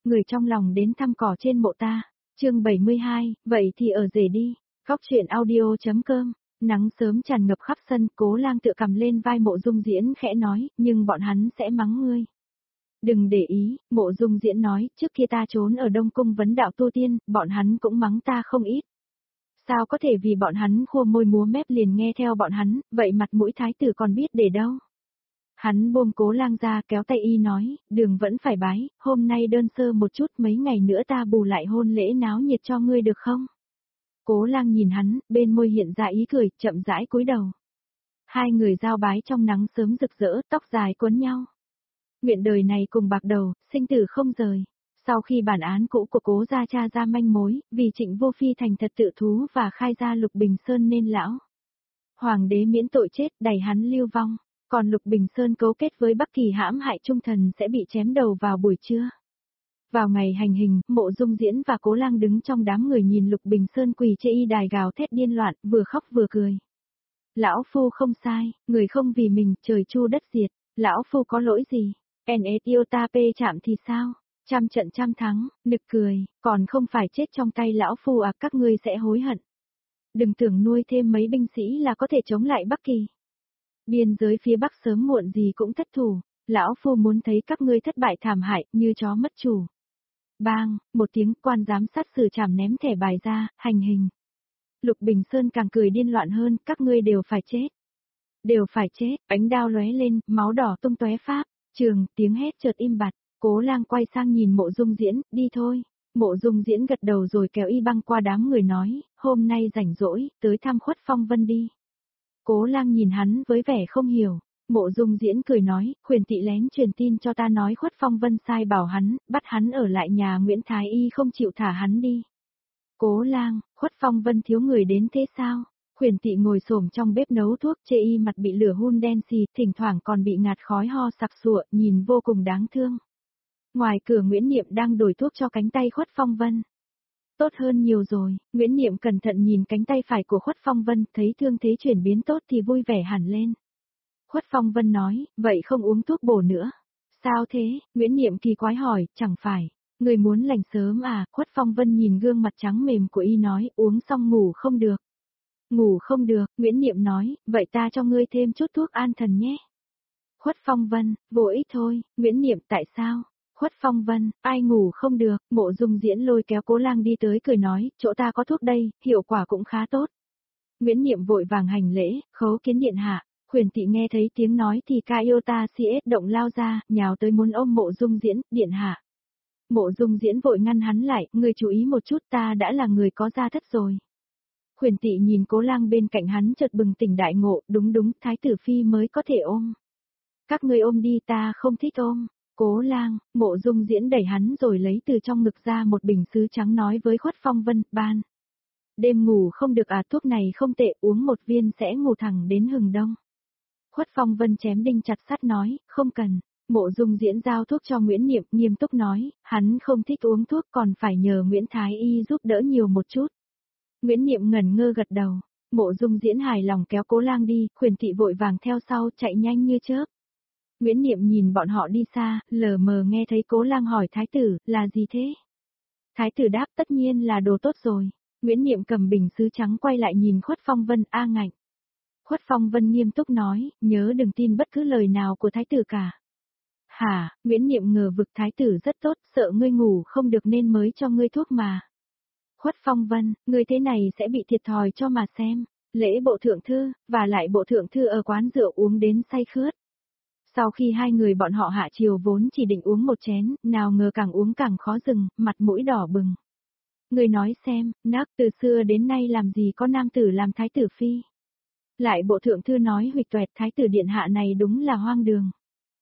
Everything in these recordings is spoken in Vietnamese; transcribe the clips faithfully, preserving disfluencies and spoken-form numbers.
người trong lòng đến thăm cỏ trên mộ ta. Chương bảy mươi hai, vậy thì ở rể đi. Góc truyện audio.com. Nắng sớm tràn ngập khắp sân, Cố Lang tựa cầm lên vai Mộ Dung Diễn khẽ nói, nhưng bọn hắn sẽ mắng ngươi. Đừng để ý, Mộ Dung Diễn nói, trước kia ta trốn ở Đông Cung vấn đạo tu tiên, bọn hắn cũng mắng ta không ít. Sao có thể vì bọn hắn khua môi múa mép liền nghe theo bọn hắn, vậy mặt mũi thái tử còn biết để đâu. Hắn buông Cố Lang ra kéo tay y nói, đường vẫn phải bái, hôm nay đơn sơ một chút mấy ngày nữa ta bù lại hôn lễ náo nhiệt cho ngươi được không? Cố Lang nhìn hắn, bên môi hiện ra ý cười, chậm rãi cúi đầu. Hai người giao bái trong nắng sớm rực rỡ, tóc dài quấn nhau. Nguyện đời này cùng bạc đầu, sinh tử không rời. Sau khi bản án cũ của Cố gia tra ra manh mối, vì Trịnh Vô Phi thành thật tự thú và khai ra Lục Bình Sơn nên lão hoàng đế miễn tội chết, đẩy hắn lưu vong. Còn Lục Bình Sơn cấu kết với Bắc Kỳ hãm hại trung thần sẽ bị chém đầu vào buổi trưa. Vào ngày hành hình, Mộ Dung Diễn và Cố Lang đứng trong đám người nhìn Lục Bình Sơn quỳ trên y đài gào thét điên loạn, vừa khóc vừa cười. Lão phu không sai, người không vì mình, trời chu đất diệt, lão phu có lỗi gì? En ét yêu ta pê chạm thì sao? Trăm trận trăm thắng, nực cười, còn không phải chết trong tay lão phu à, các ngươi sẽ hối hận. Đừng tưởng nuôi thêm mấy binh sĩ là có thể chống lại Bắc Kỳ. Biên giới phía Bắc sớm muộn gì cũng thất thủ, lão phu muốn thấy các ngươi thất bại thảm hại, như chó mất chủ. Bang, một tiếng, quan giám sát xử trảm ném thẻ bài ra, hành hình. Lục Bình Sơn càng cười điên loạn hơn, các ngươi đều phải chết. Đều phải chết, ánh đao lóe lên, máu đỏ tung tóe pháp, trường, tiếng hét chợt im bặt, Cố Lang quay sang nhìn Mộ Dung Diễn, đi thôi. Mộ Dung Diễn gật đầu rồi kéo y băng qua đám người nói, hôm nay rảnh rỗi, tới thăm Khuất Phong Vân đi. Cố Lang nhìn hắn với vẻ không hiểu, Mộ Dung Diễn cười nói, Khuyển Tị lén truyền tin cho ta nói Khuất Phong Vân sai bảo hắn, bắt hắn ở lại nhà Nguyễn Thái Y không chịu thả hắn đi. Cố Lang, Khuất Phong Vân thiếu người đến thế sao? Khuyển Tị ngồi xổm trong bếp nấu thuốc, chê y mặt bị lửa hun đen xì, thỉnh thoảng còn bị ngạt khói ho sặc sụa, nhìn vô cùng đáng thương. Ngoài cửa Nguyễn Niệm đang đổi thuốc cho cánh tay Khuất Phong Vân. Tốt hơn nhiều rồi, Nguyễn Niệm cẩn thận nhìn cánh tay phải của Khuất Phong Vân, thấy thương thế chuyển biến tốt thì vui vẻ hẳn lên. Khuất Phong Vân nói, vậy không uống thuốc bổ nữa. Sao thế? Nguyễn Niệm kỳ quái hỏi, chẳng phải, người muốn lành sớm à? Khuất Phong Vân nhìn gương mặt trắng mềm của y nói, uống xong ngủ không được. Ngủ không được, Nguyễn Niệm nói, vậy ta cho ngươi thêm chút thuốc an thần nhé. Khuất Phong Vân, vô ích thôi, Nguyễn Niệm tại sao? Khuất Phong Vân, ai ngủ không được, Mộ Dung Diễn lôi kéo Cố Lang đi tới cười nói, chỗ ta có thuốc đây, hiệu quả cũng khá tốt. Nguyễn Niệm vội vàng hành lễ, khấu kiến điện hạ. Khuyển Tị nghe thấy tiếng nói thì Caiota siết động lao ra, nhào tới muốn ôm Mộ Dung Diễn, điện hạ. Mộ Dung Diễn vội ngăn hắn lại, ngươi chú ý một chút, ta đã là người có gia thất rồi. Khuyển Tị nhìn Cố Lang bên cạnh hắn chợt bừng tỉnh đại ngộ, đúng đúng, thái tử phi mới có thể ôm. Các ngươi ôm đi, ta không thích ôm. Cố Lang, Mộ Dung Diễn đẩy hắn rồi lấy từ trong ngực ra một bình sứ trắng nói với Khuất Phong Vân, ban. Đêm ngủ không được à, thuốc này không tệ, uống một viên sẽ ngủ thẳng đến hừng đông. Khuất Phong Vân chém đinh chặt sắt nói, không cần. Mộ Dung Diễn giao thuốc cho Nguyễn Niệm, nghiêm túc nói, hắn không thích uống thuốc còn phải nhờ Nguyễn Thái Y giúp đỡ nhiều một chút. Nguyễn Niệm ngẩn ngơ gật đầu, Mộ Dung Diễn hài lòng kéo Cố Lang đi, Khuyển Tị vội vàng theo sau chạy nhanh như chớp. Nguyễn Niệm nhìn bọn họ đi xa, lờ mờ nghe thấy Cố Lang hỏi thái tử, là gì thế? Thái tử đáp tất nhiên là đồ tốt rồi. Nguyễn Niệm cầm bình sứ trắng quay lại nhìn Khuất Phong Vân, a ngạnh. Khuất Phong Vân nghiêm túc nói, nhớ đừng tin bất cứ lời nào của thái tử cả. Hả, Nguyễn Niệm ngờ vực thái tử rất tốt, sợ ngươi ngủ không được nên mới cho ngươi thuốc mà. Khuất Phong Vân, ngươi thế này sẽ bị thiệt thòi cho mà xem. Lễ bộ thượng thư, và lại bộ thượng thư ở quán rượu uống đến say khướt. Sau khi hai người bọn họ hạ chiều vốn chỉ định uống một chén, nào ngờ càng uống càng khó dừng, mặt mũi đỏ bừng. Người nói xem, nắc từ xưa đến nay làm gì có nam tử làm thái tử phi. Lại bộ thượng thư nói huỵch toẹt, thái tử điện hạ này đúng là hoang đường.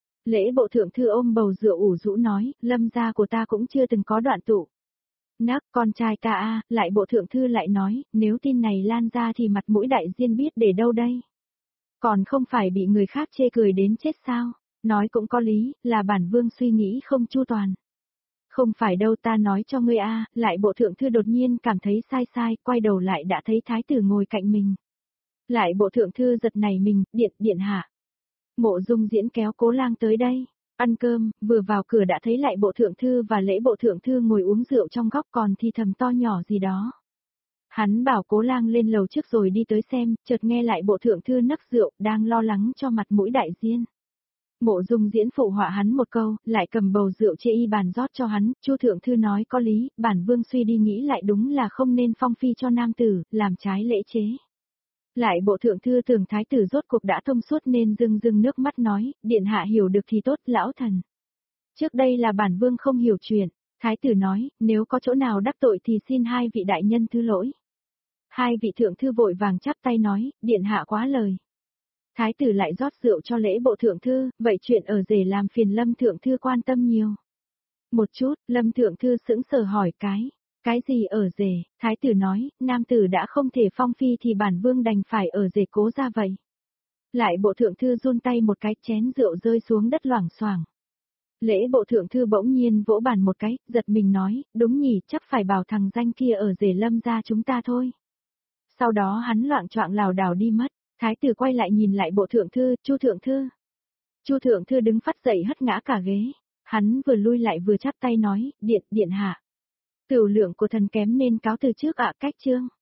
Lễ bộ thượng thư ôm bầu rượu ủ rũ nói, lâm gia của ta cũng chưa từng có đoạn tụ. Nắc con trai ca a, lại bộ thượng thư lại nói, nếu tin này lan ra thì mặt mũi đại diên biết để đâu đây. Còn không phải bị người khác chê cười đến chết sao, nói cũng có lý, là bản vương suy nghĩ không chu toàn. Không phải đâu, ta nói cho ngươi a, lại bộ thượng thư đột nhiên cảm thấy sai sai, quay đầu lại đã thấy thái tử ngồi cạnh mình. Lại bộ thượng thư giật nảy mình, điện, điện hạ. Mộ Dung Diễn kéo Cố Lang tới đây. Ăn cơm, vừa vào cửa đã thấy lại bộ thượng thư và lễ bộ thượng thư ngồi uống rượu trong góc còn thì thầm to nhỏ gì đó. Hắn bảo Cố Lang lên lầu trước rồi đi tới xem, chợt nghe lại bộ thượng thư nấc rượu, đang lo lắng cho mặt mũi đại diên. Mộ Dung Diễn phụ họa hắn một câu, lại cầm bầu rượu chê y bàn rót cho hắn, Chu thượng thư nói có lý, bản vương suy đi nghĩ lại đúng là không nên phong phi cho nam tử, làm trái lễ chế. Lại bộ thượng thư tưởng thái tử rốt cuộc đã thông suốt nên rưng rưng nước mắt nói, điện hạ hiểu được thì tốt, lão thần. Trước đây là bản vương không hiểu chuyện, thái tử nói, nếu có chỗ nào đắc tội thì xin hai vị đại nhân thứ lỗi. Hai vị thượng thư vội vàng chắp tay nói, điện hạ quá lời. Thái tử lại rót rượu cho lễ bộ thượng thư, vậy chuyện ở rể làm phiền Lâm thượng thư quan tâm nhiều. Một chút, Lâm thượng thư sững sờ hỏi cái, cái gì ở rể, thái tử nói, nam tử đã không thể phong phi thì bản vương đành phải ở rể Cố ra vậy. Lại bộ thượng thư run tay một cái, chén rượu rơi xuống đất loảng xoảng. Lễ bộ thượng thư bỗng nhiên vỗ bàn một cái, giật mình nói, đúng nhỉ, chắc phải bảo thằng danh kia ở rể Lâm ra chúng ta thôi. Sau đó hắn loạng choạng lảo đảo đi mất. Thái tử quay lại nhìn lại bộ thượng thư, Chu thượng thư. Chu thượng thư đứng phát dậy hất ngã cả ghế. Hắn vừa lui lại vừa chắp tay nói, điện, điện hạ. Cửu lượng của thần kém nên cáo từ trước ạ, cách chương.